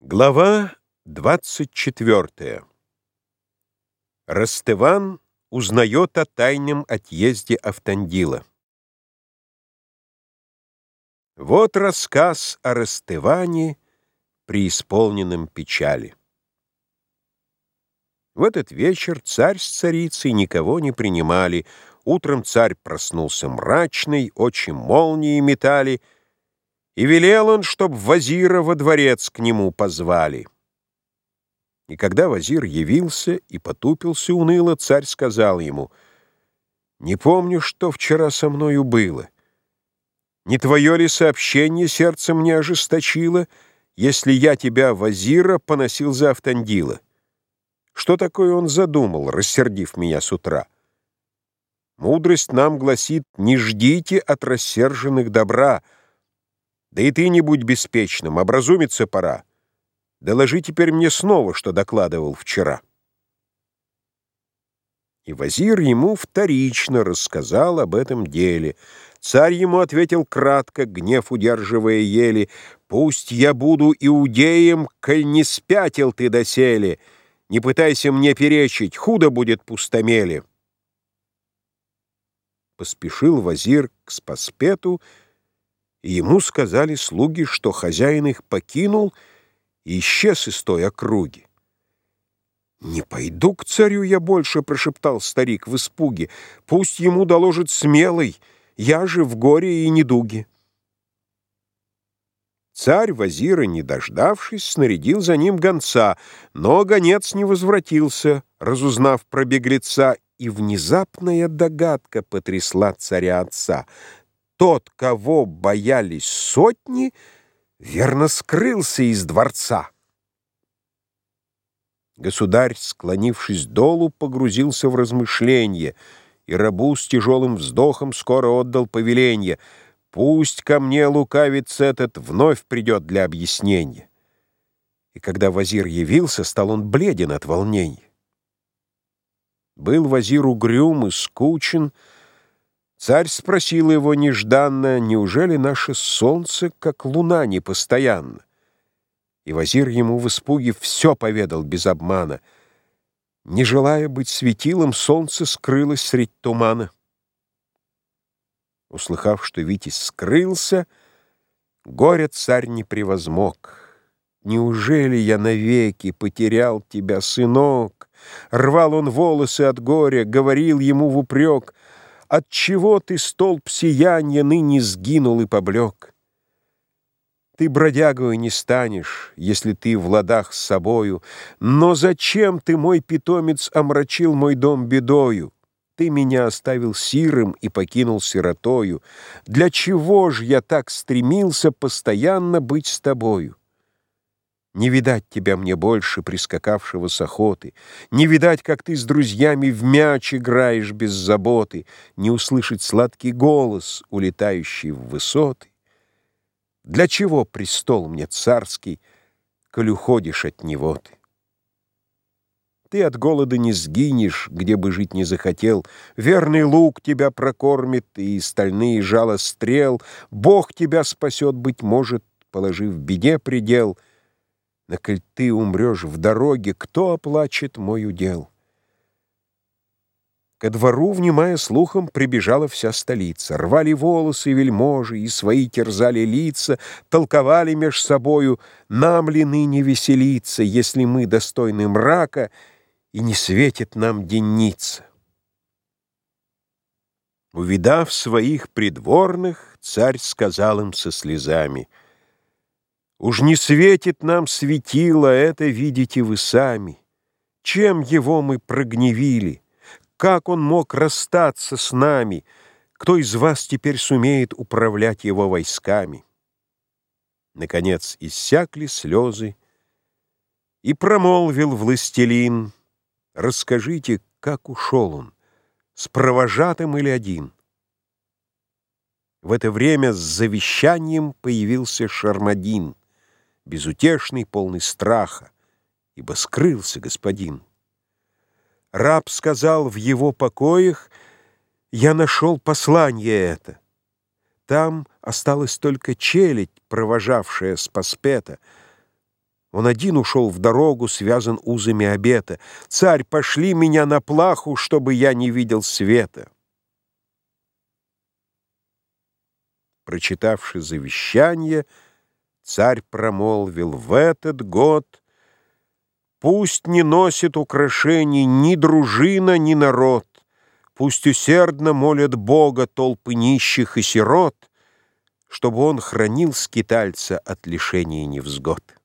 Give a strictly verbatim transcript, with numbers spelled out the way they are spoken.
Глава двадцать четвёртая. Ростыван узнает о тайном отъезде Автандила. Вот рассказ о Ростыване, преисполненном печали. В этот вечер царь с царицей никого не принимали. Утром царь проснулся мрачный, очи молнии метали, и велел он, чтоб вазира во дворец к нему позвали. И когда вазир явился и потупился уныло, царь сказал ему: «Не помню, что вчера со мною было. Не твое ли сообщение сердце мне ожесточило, если я тебя, вазира, поносил за Автандила? Что такое он задумал, рассердив меня с утра? Мудрость нам гласит: не ждите от рассерженных добра. Да и ты не будь беспечным, образумиться пора. Доложи теперь мне снова, что докладывал вчера». И вазир ему вторично рассказал об этом деле. Царь ему ответил кратко, гнев удерживая еле: «Пусть я буду иудеем, коль не спятил ты доселе. Не пытайся мне перечить, худо будет пустомеле». Поспешил вазир к Спаспету, и ему сказали слуги, что хозяин их покинул и исчез из той округи. «Не пойду к царю я больше», — прошептал старик в испуге. «Пусть ему доложит смелый, я же в горе и недуге». Царь, вазира не дождавшись, снарядил за ним гонца, но гонец не возвратился, разузнав про беглеца, и внезапная догадка потрясла царя отца. Тот, кого боялись сотни, верно скрылся из дворца. Государь, склонившись долу, погрузился в размышление, и рабу с тяжелым вздохом скоро отдал повеление: «Пусть ко мне лукавец этот вновь придет для объяснения». И когда вазир явился, стал он бледен от волнения. Был вазир угрюм и скучен. Царь спросил его нежданно: «Неужели наше солнце, как луна, непостоянно?» И вазир ему в испуге все поведал без обмана. Не желая быть светилом, солнце скрылось средь тумана. Услыхав, что Витязь скрылся, горя царь не превозмог. «Неужели я навеки потерял тебя, сынок?» Рвал он волосы от горя, говорил ему в упрек: «Отчего ты, столб сияния, ныне сгинул и поблек? Ты бродягою не станешь, если ты в ладах с собою. Но зачем ты, мой питомец, омрачил мой дом бедою? Ты меня оставил сирым и покинул сиротою. Для чего ж я так стремился постоянно быть с тобою? Не видать тебя мне больше, прискакавшего с охоты, не видать, как ты с друзьями в мяч играешь без заботы, не услышать сладкий голос, улетающий в высоты. Для чего престол мне царский, коль уходишь от него ты? Ты от голода не сгинешь, где бы жить не захотел, верный лук тебя прокормит и стальные жало стрел, Бог тебя спасет, быть может, положив в беде предел. Но коль ты умрешь в дороге, кто оплачет мой удел?» Ко двору, внимая слухом, прибежала вся столица. Рвали волосы вельможи и свои терзали лица, толковали меж собою: нам ли ныне веселиться, если мы достойны мрака, и не светит нам денница. Увидав своих придворных, царь сказал им со слезами: «Уж не светит нам светило, это видите вы сами. Чем его мы прогневили? Как он мог расстаться с нами? Кто из вас теперь сумеет управлять его войсками?» Наконец иссякли слезы, и промолвил властелин: «Расскажите, как ушел он, с провожатым или один?» В это время с завещанием появился Шармадин, безутешный, полный страха, ибо скрылся господин. Раб сказал: в его покоях я нашел послание это. Там осталась только челядь, провожавшая Спаспета. Он один ушел в дорогу, связан узами обета. «Царь, пошли меня на плаху, чтобы я не видел света». Прочитавши завещание, царь промолвил: «В этот год пусть не носит украшений ни дружина, ни народ, пусть усердно молят Бога толпы нищих и сирот, чтобы он хранил скитальца от лишений и невзгод».